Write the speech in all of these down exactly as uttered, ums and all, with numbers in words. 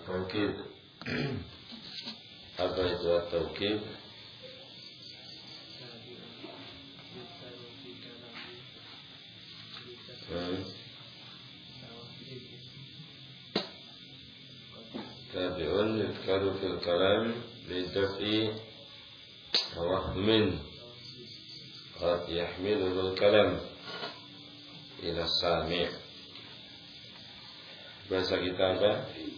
Taukid. Apa itu at-taukid? Hmm. Tabi'un yudkaru fil kalam lidaf'i wahmin qad yahmiluhu al-kalam ila sami'. Bahasa kita apa?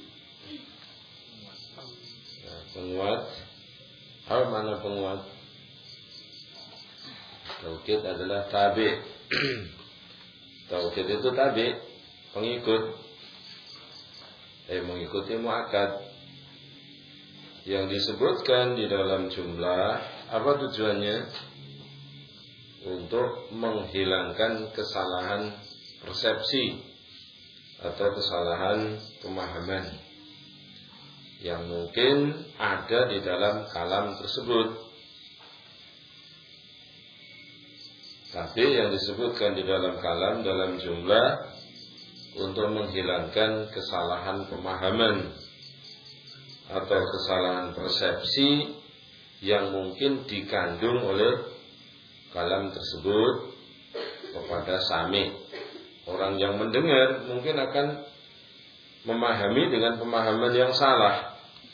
Nah, penguat. Apa mana penguat? Taukid adalah tabi'. Taukid itu tabi', pengikut. Eh mengikuti muakkad. Yang disebutkan di dalam jumlah, apa tujuannya? Untuk menghilangkan kesalahan persepsi atau kesalahan pemahaman yang mungkin ada di dalam kalam tersebut. Tapi yang disebutkan di dalam kalam dalam jumlah untuk menghilangkan kesalahan pemahaman atau kesalahan persepsi yang mungkin dikandung oleh kalam tersebut kepada sami. Orang yang mendengar mungkin akan memahami dengan pemahaman yang salah.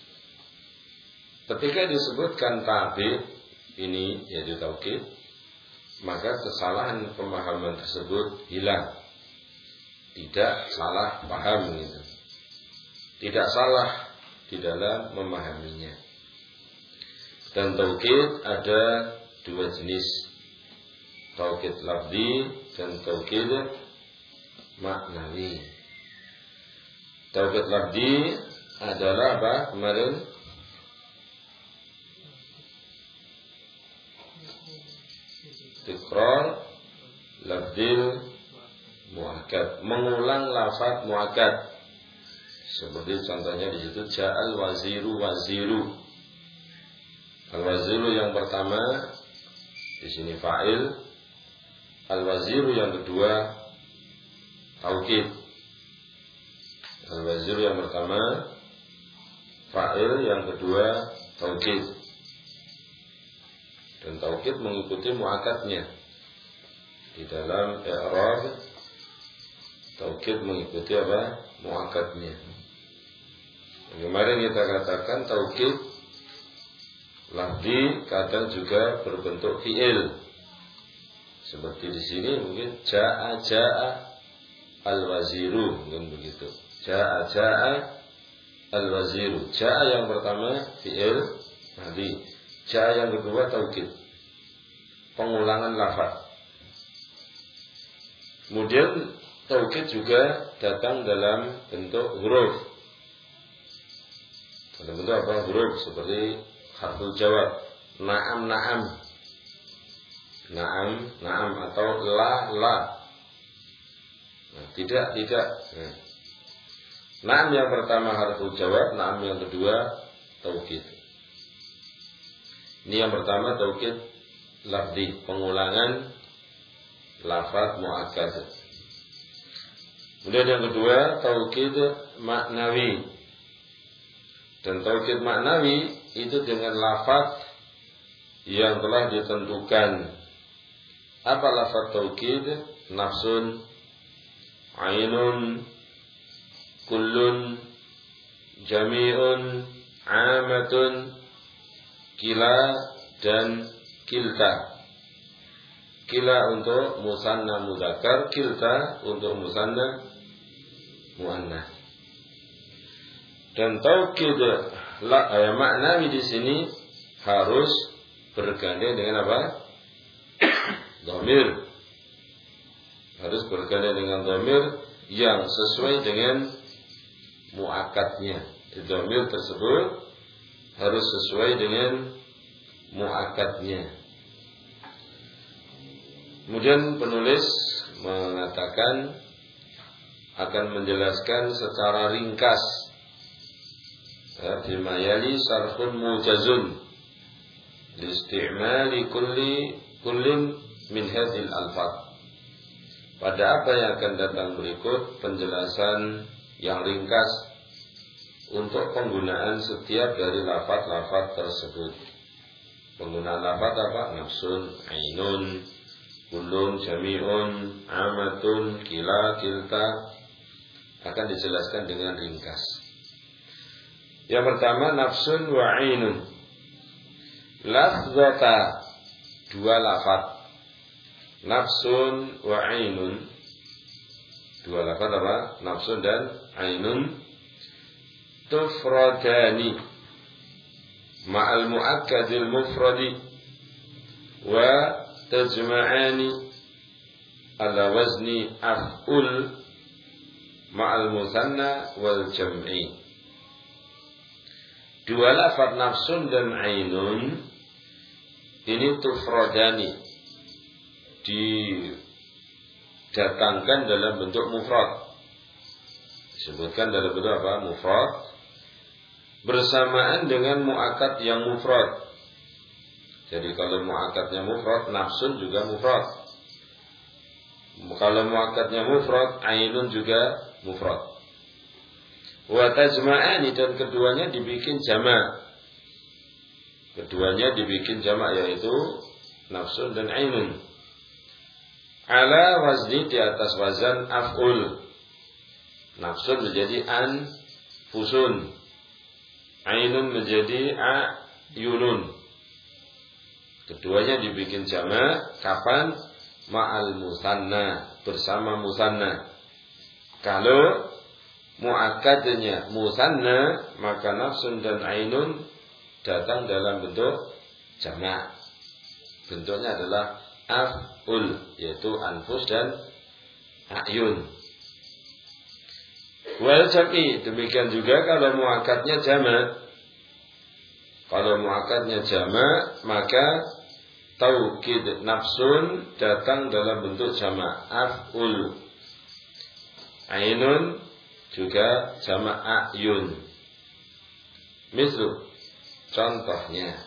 Ketika disebutkan tabi ini yaitu taukid, maka kesalahan pemahaman tersebut hilang. Tidak salah paham gitu. Tidak salah di dalam memahaminya. Dan taukid ada dua jenis. Taukid lafzi dan taukid maknawi. Taukid lafzi adalah apa kemarin? Tikrar lafzil muakkad, mengulang lafaz muakkad. Seperti contohnya di situ ja'al waziru waziru. Al-waziru yang pertama di sini fa'il, al-waziru yang kedua taukid. Al-waziru yang pertama fa'il, yang kedua taukid. Dan taukid mengikuti muakkadnya. Di dalam i'rab taukid mengikuti apa? Muakkadnya. Kemarin kita katakan taukid lafzi kadang juga berbentuk fi'il. Seperti di sini mungkin ja'a ja'a al-waziru, mungkin begitu. Ja'a ja'a al-waziru. Ja'a yang pertama fi'il nanti. Ja'a yang kedua taukid, pengulangan lafaz. Kemudian taukid juga datang dalam bentuk huruf. Dalam bentuk apa? Huruf seperti harful jawab. Na'am na'am. Na'am na'am atau la la. Nah, tidak tidak. Nah. Na'am yang pertama harful jawab, na'am yang kedua taukid. Ini yang pertama taukid lafzi, pengulangan lafaz muakkad. Kemudian yang kedua taukid maknawi. Dan taukid maknawi itu dengan lafaz yang telah ditentukan. Apa lafaz taukid? Nafsun, ainun, kullun, jami'un, amatun, kila dan kilta. Kila untuk musanna mudzakkar, kilta untuk musanna muannas. Dan taukid la eh, maknawi di sini harus bergandeng dengan apa? Dhamir. Harus bergandeng dengan dhamir yang sesuai dengan muakkadnya. Dhamir tersebut harus sesuai dengan muakkadnya. Kemudian penulis mengatakan akan menjelaskan secara ringkas bima yali sarfun mujazun li istimali kulli kullin min hadhil alfaz. Pada apa yang akan datang berikut penjelasan yang ringkas untuk penggunaan setiap dari lafaz-lafaz tersebut. Penggunaan lafaz apa? Nafsun, ainun, kullun, jami'un, amatun, kila, kilta akan dijelaskan dengan ringkas. Yang pertama nafsun wa ainun. Lafzata, dua lafaz. Nafsun wa ainun, dua lafaz apa? Nafsun dan ainun. Tufradani ma'al mu'akkadil mufradi wa tajma'ani ala wazni af'ul ma'al musanna wal jam'i. Dua lafaz nafsun dan ainun ini tufradani, didatangkan dalam bentuk mufrad. Disebutkan dalam bentuk apa? Mufrad. Bersamaan dengan mu'akkad yang mufrad. Jadi kalau mu'akkadnya mufrad, nafsun juga mufrad. Kalau mu'akkadnya mufrad, ainun juga mufrad. Wa tajma'ani, dan keduanya dibikin jamak. Keduanya dibikin jamak, yaitu nafsun dan ainun. Ala wazni, di atas wazan af'ul. Nafsun menjadi anfusun, ainun menjadi ayunun. Keduanya dibikin jamak. Kapan? Ma'al musanna, bersama musanna. Kalau mu'akkadnya musanna, maka nafsun dan ainun datang dalam bentuk jamak. Bentuknya adalah af'ul, yaitu anfus dan ayun. Wal jam'i, demikian juga kalau mu'akkadnya jamak. Kalau mu'akkadnya jamak, maka taukid nafsun datang dalam bentuk jamak af'ul. Ainun juga jamak ayun. Mislu, contohnya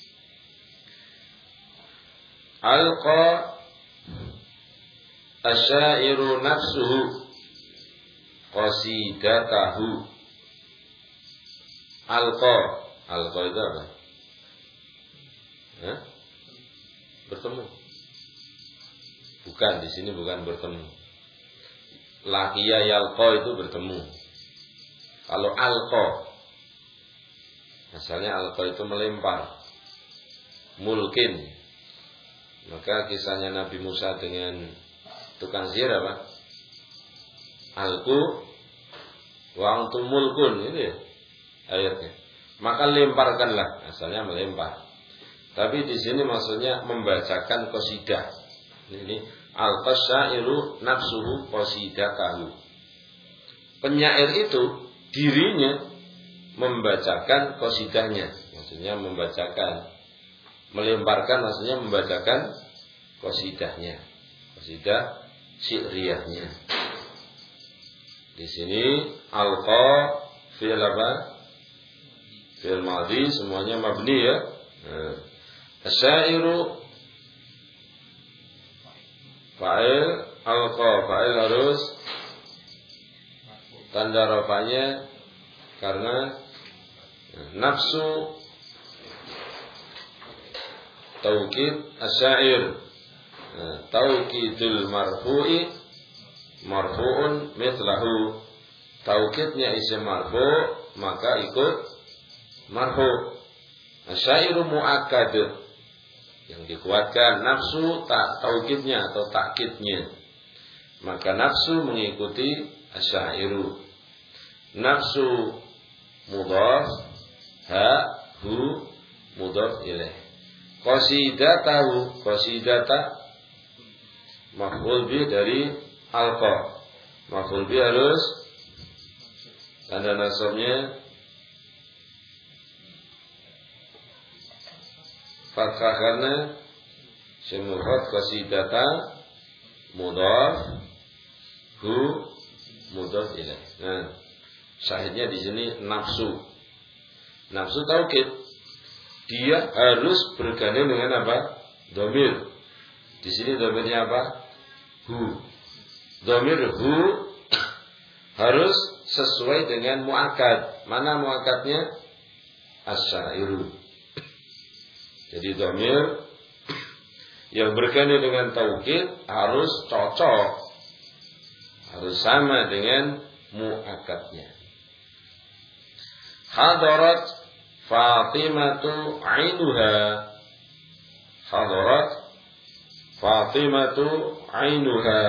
alqa asyairu nafsuhu qasidatahu. Alqa, alqa itu apa? Hah? Bertemu. Bukan, di sini bukan bertemu. Laqiya yalqa itu bertemu. Kalau alqa, asalnya alqa itu melempar, mulkin. Maka kisahnya Nabi Musa dengan tukang sihir apa? Alqu wa antum mulkun, ini ayatnya. Maka lemparkanlah, asalnya melempar. Tapi di sini maksudnya membacakan qasidah. Ini al-qasyairu nafsuhu qasidatahu. Penyair itu dirinya membacakan qasidahnya, maksudnya membacakan, melemparkan maksudnya membacakan qasidahnya, qasidah syi'riyahnya. Di sini alqa fi'il apa? Fi'il madhi, semuanya mabni ya. Nah, asyairu fa'il, alqa fa'il harus tanda rafanya karena nafsu taukid asyair. Nah, taukidul marfu'i marfu'un mithlahu. Taukidnya isim marfu, maka ikut marfu. Asyairu mu'akkad, yang dikuatkan nafsu tak taukidnya atau takkidnya, maka nafsu mengikuti asyairu. Nafsu mudhaf, ha hu mudhaf ilaih. Qasidatahu, qasidata maf'ul bi dari alqa. Maf'ul bi harus tanda nasabnya fathah karena isim mufrad. Qasidata mudhaf, hu mudhaf ilaih. Nah, syahidnya di sini nafsu. Nafsu taukid, dia harus bergandeng dengan apa? Dhamir. Di sini dhamirnya apa? Hu. Dhamir hu harus sesuai dengan muakkad. Mana muakkadnya? As-syairu. Jadi dhamir yang berkaitan dengan taukid harus cocok, harus sama dengan muakkadnya. Hadarat Fatimatu ainuha. Hadarat Fatimatu ainuha.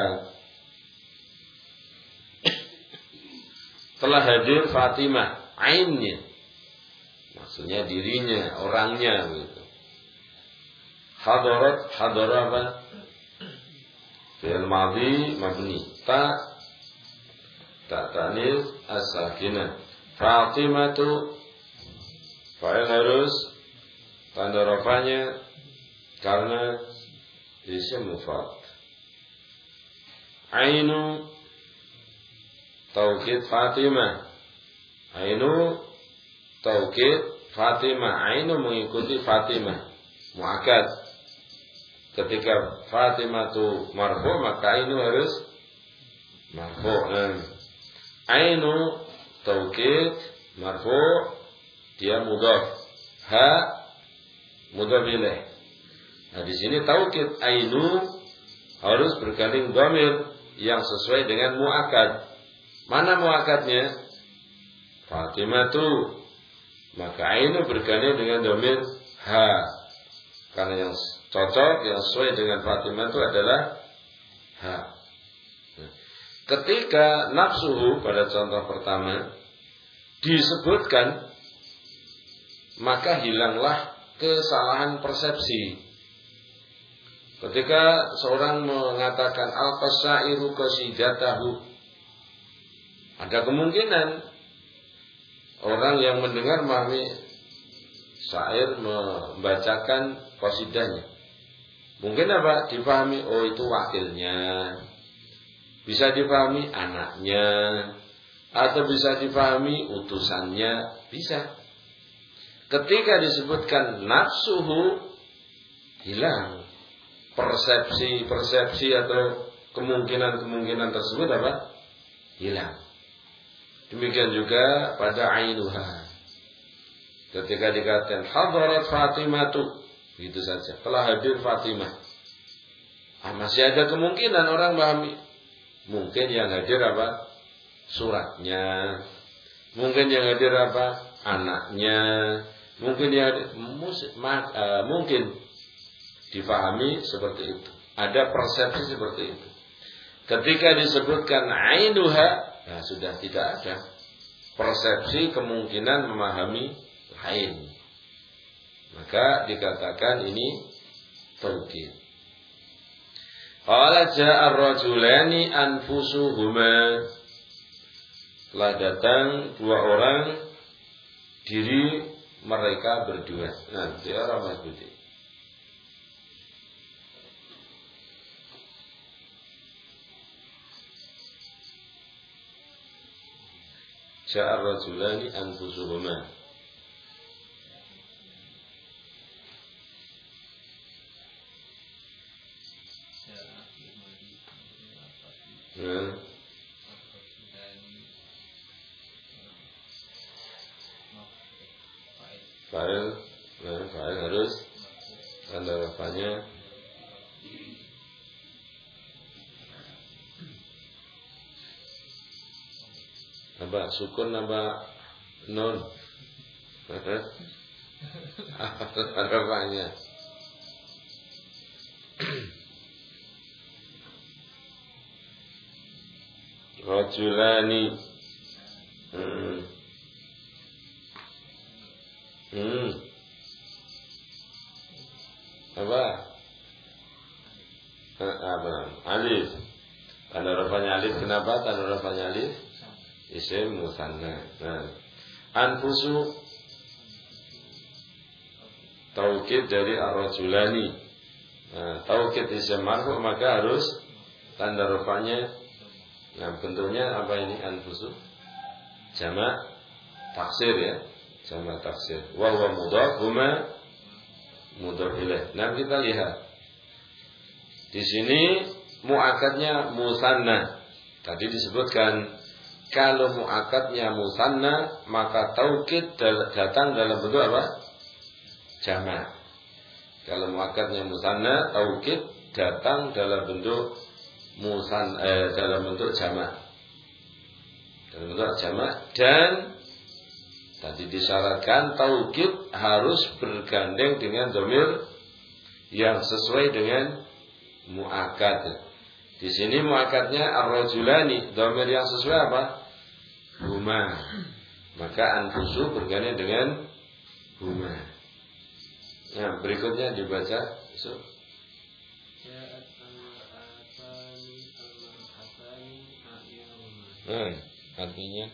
Telah hadir Fatimah, ainnya. Maksudnya dirinya, orangnya gitu. Hadarat, hadarat apa? Fi'il madhi mabni. Ta ta tanis as-sakinah. Fatimatu fa'il harus tanda rafanya karena isim mufrad. Ainu taukid Fatimah. Ainu taukid Fatimah. Ainu mengikuti Fatimah. Muakkad. Ketika Fatimah itu marfu, maka ainu harus marfu. Ainu taukid marfu, dia mudhaf. Ha mudhaf ilaih. Nah, di sini taukid ainu harus berganding dhamir yang sesuai dengan muakkad. Mana muakkadnya? Fatimah tu. Maka ainu berganding dengan dhamir ha. Karena yang cocok, yang sesuai dengan Fatimah itu adalah ha. Ketika nafsuhu pada contoh pertama disebutkan, maka hilanglah kesalahan persepsi. Ketika seorang mengatakan al-qasairu qasidatahu, ada kemungkinan orang yang mendengar memahami syair membacakan qasidahnya. Mungkin apa? Dipahami, oh itu wakilnya. Bisa dipahami anaknya. Atau bisa dipahami utusannya. Bisa. Ketika disebutkan nafsuhu, hilang persepsi-persepsi atau kemungkinan-kemungkinan tersebut apa? Hilang. Demikian juga pada ainuha. Ketika dikatakan hadarat Fatimatu, begitu saja, telah hadir Fatimah. Ah, masih ada kemungkinan orang memahami. Mungkin yang hadir apa? Suratnya. Mungkin yang hadir apa? Anaknya. Mungkin yang hadir, mus, ma, uh, mungkin difahami seperti itu. Ada persepsi seperti itu. Ketika disebutkan ainuha, nah sudah tidak ada persepsi kemungkinan memahami lain. Maka dikatakan ini taukid. Qala ja'a ar-rajulani anfusuhuma. Telah datang dua orang, diri mereka berdua. Nah, dia orang Mas Budi. Ja'a ar-rajulani anfusuhuma. Nah, fa'il, nah, fa'il harus tanda rafanya apa? Sukun apa? Non. Apa tanda rafanya? Rajulani. Hmm. Hmm. Apa? Apa? Alif. Tanda rafanya alif. Kenapa tanda rafanya alif? Isim musanna. Nah, anfusu taukid dari ar-rajulani. Nah, taukid isim marfu maka harus tanda rafanya. Nah, bentuknya apa ini anfusu? Jamak taksir ya. Jamak taksir. Wa huwa mudhaf, huma mudhaf ilaih. Nah, kita lihat. Di sini muakkadnya musanna. Tadi disebutkan Kalau mu'akadnya musanna, maka taukid datang dalam bentuk apa? Jamak. Kalau mu'akadnya musanna, taukid datang dalam bentuk musan eh, dalam bentuk jamak. Dalam bentuk jamak, dan tadi disyaratkan taukid harus bergandeng dengan dhamir yang sesuai dengan mu'akad. Di sini mu'akadnya ar-rajulani, dhamir yang sesuai apa? Huma. Maka anfusu bergandeng dengan huma. Nah, berikutnya dibaca. So. Hmm, artinya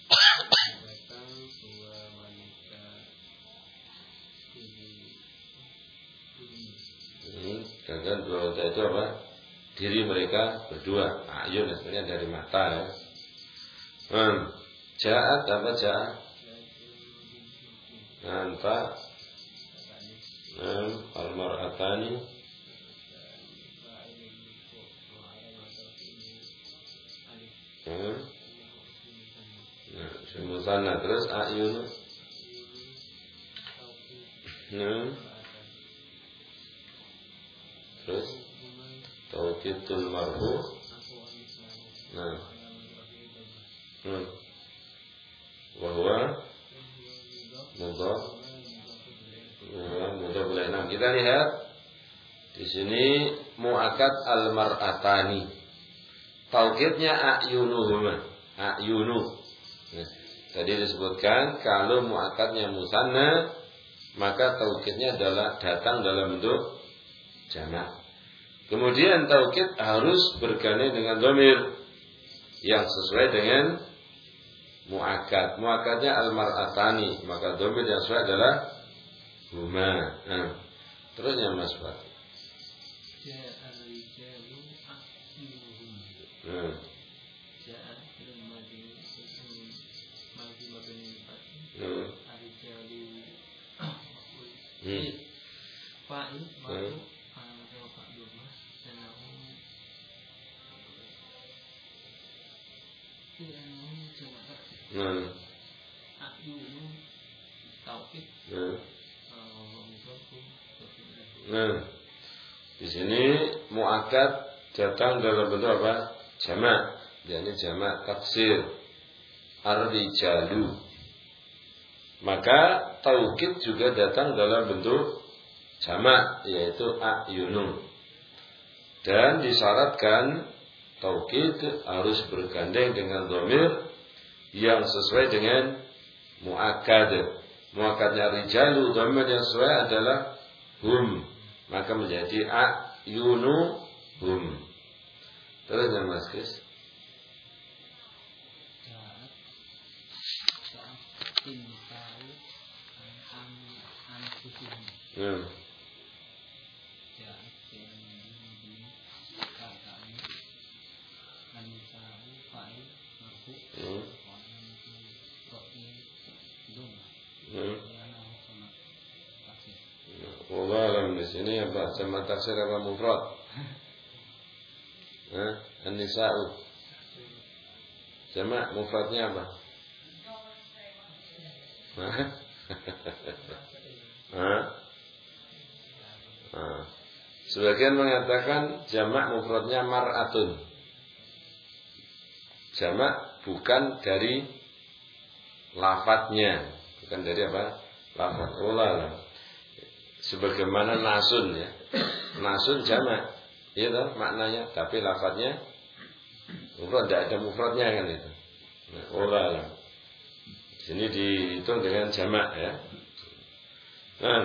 hmm, dan dua wanita itu apa? Diri mereka berdua. Ayun sebenarnya dari mata ya. Hmm. Ja'at apa ja'at? Anta hmm, al-mar'atani hmm. Nah, semusanna terus ayun hmm. Terus taukidul marfu nah hmm. Wahwa mudhaf mudhaf ilaih. Nah, kita lihat di sini mu'akad al-mar'atani. Taukidnya a'yunuhuma. A'yunu. Nah, tadi disebutkan kalau mu'akadnya musanna, maka taukidnya adalah datang dalam bentuk jamak. Kemudian taukid harus bergandeng dengan dhamir yang sesuai dengan mu'akad. Mu'akadnya al-mar'atani, maka dhamir yang sesuai adalah huma. Nah, terusnya Mas Pak. Hmm. Hmm. Hmm. Hmm. Nah, di sini mu'akad datang dalam bentuk apa? Jamak. Jadi jamak taksir ar-rijalu. Maka taukid juga datang dalam bentuk jamak, yaitu a'yunu. Dan disyaratkan taukid harus bergandeng dengan dhamir yang sesuai dengan mu'akad. Mu'akadnya rijalu, dhamir yang sesuai adalah hum, maka menjadi a'yunu hum. Terus yang Mas Kris. Hmm. Hmm. Hmm. Wallah alam di sini apa? Sama taksir apa mufrad? Hah? An-nisa'u. Sama mufradnya apa? Hah? Hah? Hah? Sebagian mengatakan jamak mufradnya mar'atun. Jamak bukan dari lafadznya, bukan dari apa? Lafadz. Wallah alam. Sebagaimana nasun ya, nasun jamak, iya toh maknanya, tapi lafadznya mufrad, tidak ada mufradnya kan itu. Nah, wallah alam. Sini dihitung dengan jamak ya. Nah,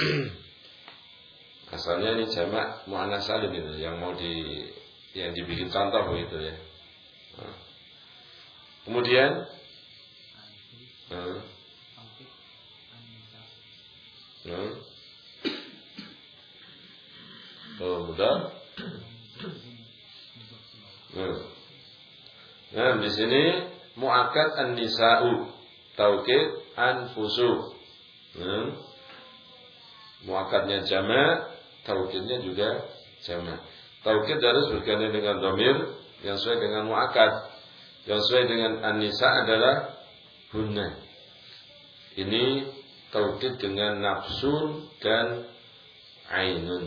asalnya ini jamak muannas salim itu, yang mau di yang dibikin contoh begitu ya. Nah. Kemudian, nah, nah. Oh, mudah. Nah, nah di sini mu'akad an-nisa'u, taukid anfusu. Nah, mu'akadnya jamak, taukidnya juga jamak. Taukid harus bergandeng dengan dhamir yang sesuai dengan mu'akad. Yang sesuai dengan an-nisa adalah hunna. Ini taukid dengan nafsun dan ainun.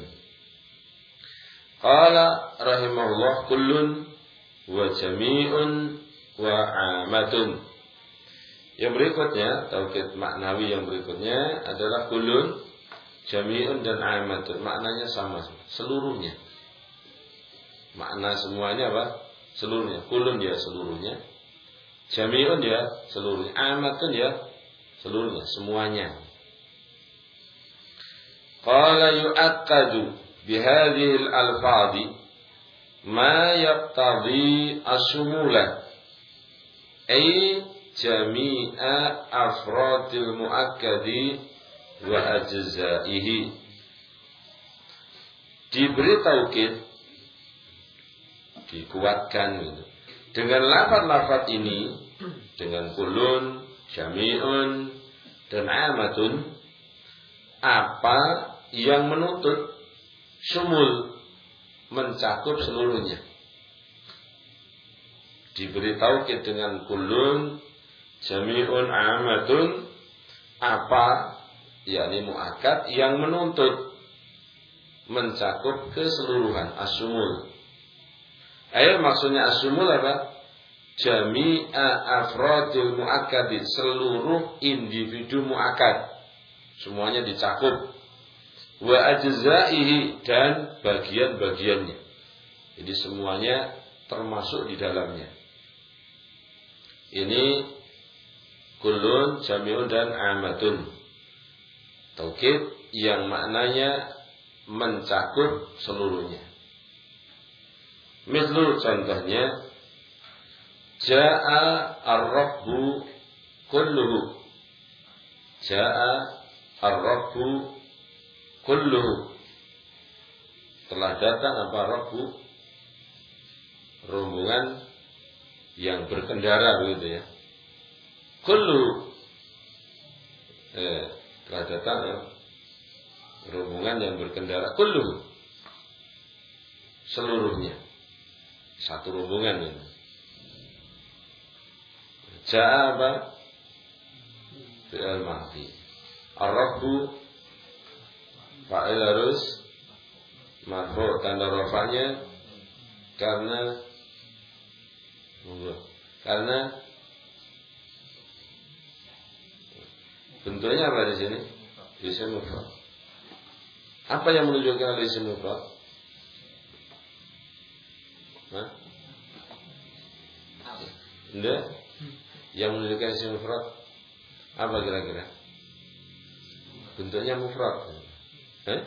Qala rahimahullah kullun wa jami'un wa amatun. Yang berikutnya, taukid maknawi yang berikutnya adalah kullun, jami'un dan amatun. Maknanya sama, seluruhnya. Makna semuanya apa? Seluruhnya. Kullun dia seluruhnya. Jami'un dia seluruhnya. Amatun dia seluruhnya, semuanya. Qala yu'akkadu bihadhihi al-alfadhi ma yaqtadi as-sumula ay jami'a afradil muakkadi wa ajzaihi. Diberi taukid, dikuatkan gitu. Dengan lafaz-lafaz ini, dengan kulun, jami'un dan amatun, apa yang menuntut sumul, mencakup seluruhnya. Diberi taukid dengan kulun, jami'un, amatun, apa yakni muakkad yang menuntut mencakup keseluruhan, as-sumul. Ayat maksudnya as-sumul apa? Jami'a afradil muakkadi, seluruh individu muakkad, semuanya dicakup. Wa ajzaihi, dan bagian-bagiannya. Jadi semuanya termasuk di dalamnya. Ini kullun, jami'un dan amatun. Taukid yang maknanya mencakup seluruhnya. Misal contohnya, Ja'a ar-rabbu kulluhu. Ja'a ar-rabbu kulluhu. Telah datang apa rabbu? Rombongan yang berkendara begitu ya. Kulluhu. Eh, telah datang ya, rombongan yang berkendara. Kulluhu. Seluruhnya. Satu rombongan ini. Ja'a apa? Fi'il madhi. Ar-rabbu fa'il harus marfu', tanda rafa'nya karena karena bentuknya apa di sini? Isim mufrad. Apa yang menunjukkan isim mufrad? Hah? Enggak? Yang menunjukkan isim mufrad apa kira-kira? Bentuknya mufrad. Eh?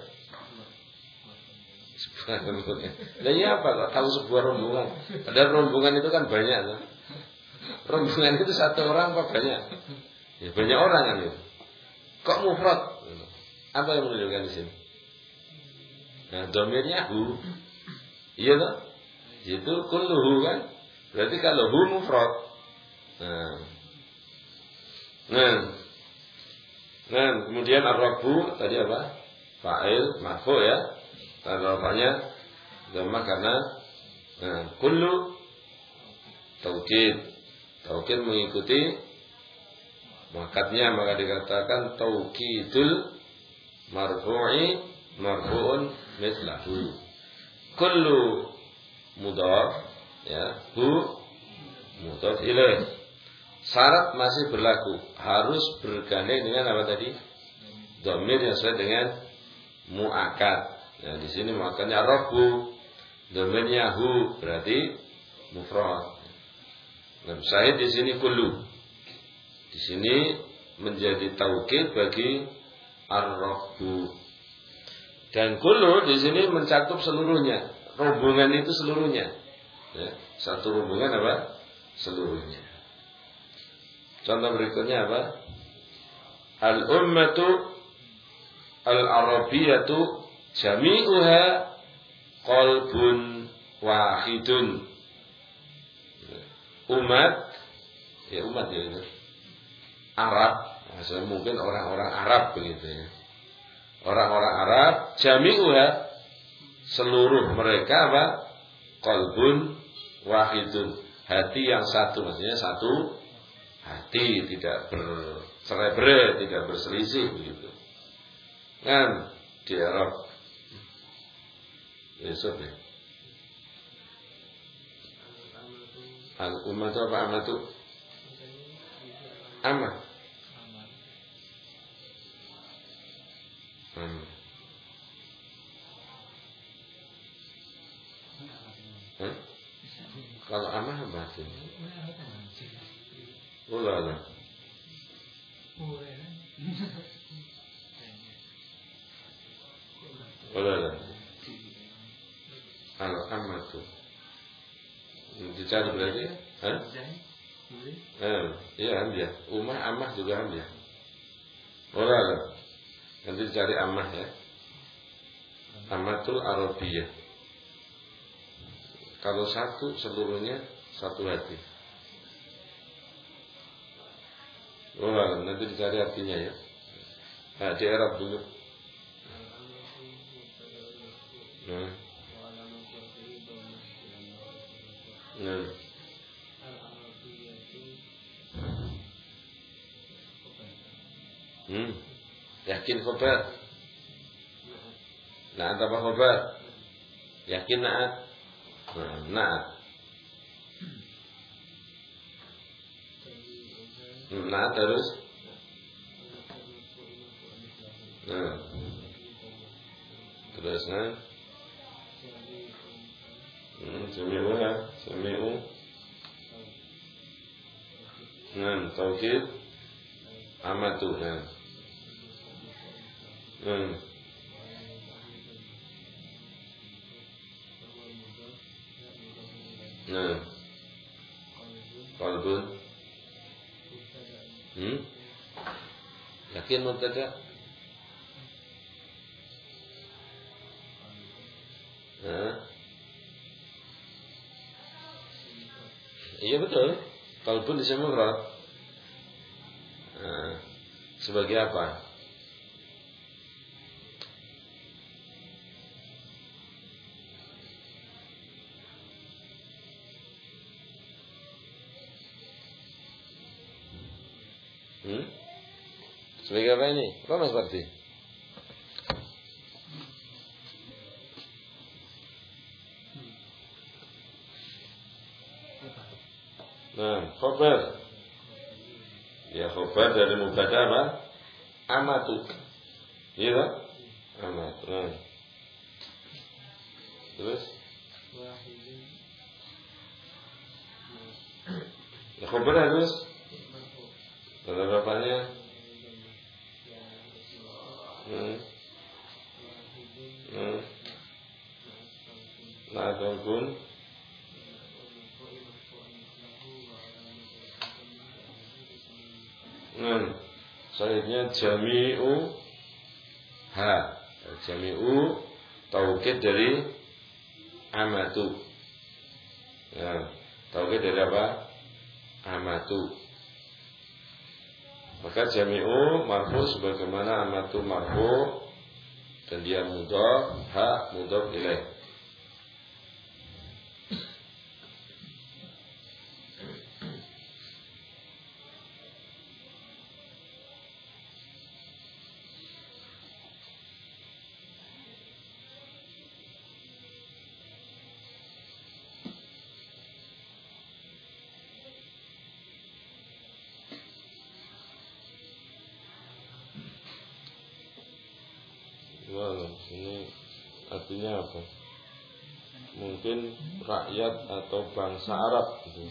Sebuah rombongan. Nah ini apa kok tahu sebuah rombongan? Padahal rombongan itu kan banyak kan? Rombongan itu satu orang apa banyak? Ya banyak orang kan itu. Kok mufrad? Apa yang menunjukkan di sini? Nah, dhamirnya hu. Iya toh? Itu kulluhu kan? Berarti kalau hu mufrad. Nah. Nah. Nah, kemudian ar-rabbu tadi apa? Fa'il marfu ya. Tanda rafa'nya dhamma karena nah, kullu taukid. Taukid mengikuti muakkadnya, maka dikatakan taukidul marfu'i marfu'un mislahu. Kullu mudhaf ya, hu mudhaf ilaih. Syarat masih berlaku, harus bergandeng dengan apa tadi? Dhamir yang sesuai dengan muakkad. Nah, di sini muakkadnya rabbu, dhamirnya hu, berarti mufrad. Nah, syahid di sini kullu. Di sini menjadi taukid bagi ar-rabbu. Dan kullu di sini mencakup seluruhnya. Rombongan itu seluruhnya. Ya, satu rombongan apa? Seluruhnya. Contoh berikutnya apa? Al-ummatu al-arabiyatu jami'uha qalbun wahidun. Umat, ya umat ya itu. Arab, maksudnya mungkin orang-orang Arab begitu ya. Orang-orang Arab jami'uha, seluruh mereka apa? Qalbun wahidun, hati yang satu, maksudnya satu hati, tidak bercerai-berai, tidak berselisih begitu. Kan di Arab Yusuf ya. Al-Ummah itu apa amat itu? Amat. Hmm. Hah? Kalau amah apa sih? Ulah lah. Ulah lah. Kalau amah tuh dicari berarti? Hah? Eh, iya ambil. Umah amah juga ambil. Ulah lah. Nanti dicari amah ya. Amatul Arabiyah. Kalau satu seluruhnya satu hati. Oh, nanti dicari artinya ya. Nah, di Arab dulu. Nah. Nah. Hmm. Yakin khobar. Nah, apa khobar? Yakin naat. Nah, naat. Naat terus. Nah. Terus nah. Hmm, sami'u ya, sami'u. Nah, taukid amatu nah. Hmm. Nah. Qalbun. Hmm? Yakin mubtada? Nah. Iya betul. Qalbun disebut mufrad. Nah. Sebagai apa? Hmm? Sebagai apa ini? Apa Mas Bakti? Nah, khobar. Ya khobar dari mubtada apa? Amatu. Iya tak? Amatu. Nah. Terus? Ya khobar harus. Ada berapanya? Hmm. Hmm. Nah, ataupun nah, selanjutnya jami'u ha. Jami'u taukid dari amatu. Ya, taukid dari apa? Amatu. Maka jami'u marfu sebagaimana amatu marfu dan dia mudhaf, ha mudhaf ilaih. Wow, ini artinya apa? Mungkin rakyat atau bangsa Arab gitu.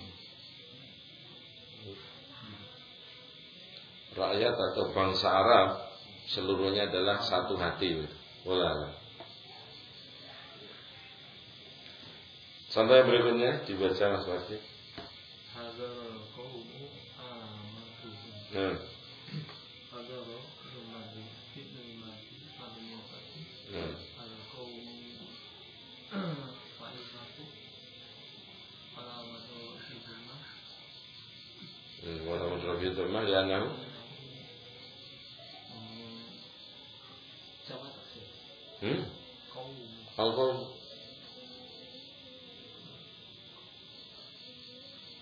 Rakyat atau bangsa Arab seluruhnya adalah satu hati. Wallah. Sampai berikutnya dibaca Mas Wasi. Nah. Walau Rabbi Turmah ya enam. Hmm? Al-Qaum.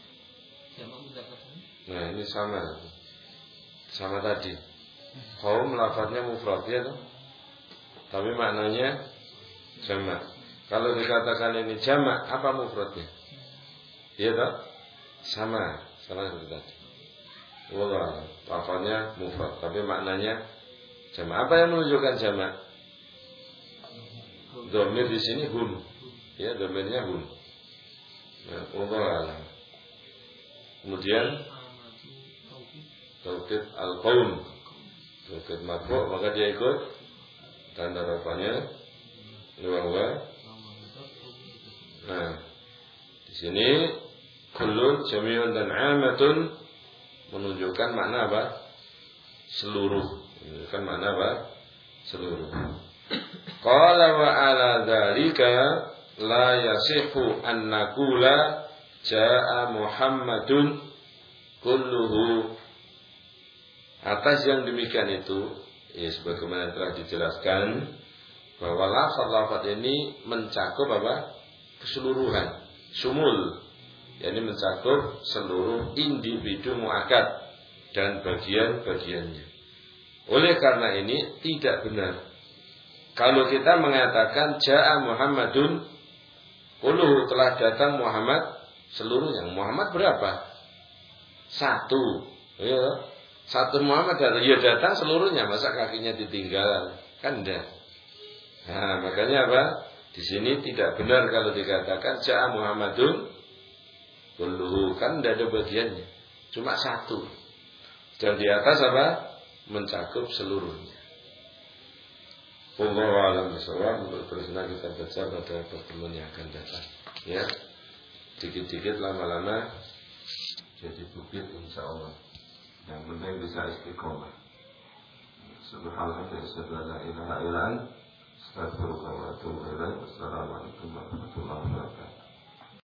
sama. Sama tadi. Kaum lafadznya mufrad ya toh. Tapi maknanya jamak. Kalau dikatakan ini jamak, apa mufradnya? Iya toh? Sama, sama seperti tadi. Wallah, lafadznya mufrad, tapi maknanya jamak. Apa yang menunjukkan jamak? Dhamir di sini hum. Ya, dhamirnya hum. Nah, wallah. Kemudian taukid al-qaum. Taukid marfu', maka dia ikut tanda rafanya wa. Nah, di sini kullun, jami'un dan 'amatun menunjukkan makna apa? Seluruh. Menunjukkan makna apa? Seluruh. Qala wa ala dzalika la yasihu an naqula jaa Muhammadun kulluhu. Atas yang demikian itu, ya sebagaimana telah dijelaskan bahwa lafaz-lafaz ini mencakup apa? Keseluruhan, sumul. yakni mencakup seluruh individu muakkad dan bagian-bagiannya. Oleh karena ini tidak benar kalau kita mengatakan jaa Muhammadun kulluhu, telah datang Muhammad seluruhnya. Muhammad berapa? Satu. Ya. Satu Muhammad datang, ya datang seluruhnya, masa kakinya ditinggal? Kan enggak. Nah, makanya apa? Di sini tidak benar kalau dikatakan jaa Muhammadun kulluhu, kan enggak ada bagiannya. Cuma satu. Dan di atas apa? Mencakup seluruhnya. Wallahu a'lam bishawab. Untuk terusnya kita baca pada pertemuan yang akan datang. Ya. Dikit-dikit lama-lama jadi bukit insyaallah. Yang penting bisa istiqomah. Subhanallah, la ilaha illa anta, astaghfiruka wa atubu ilaik.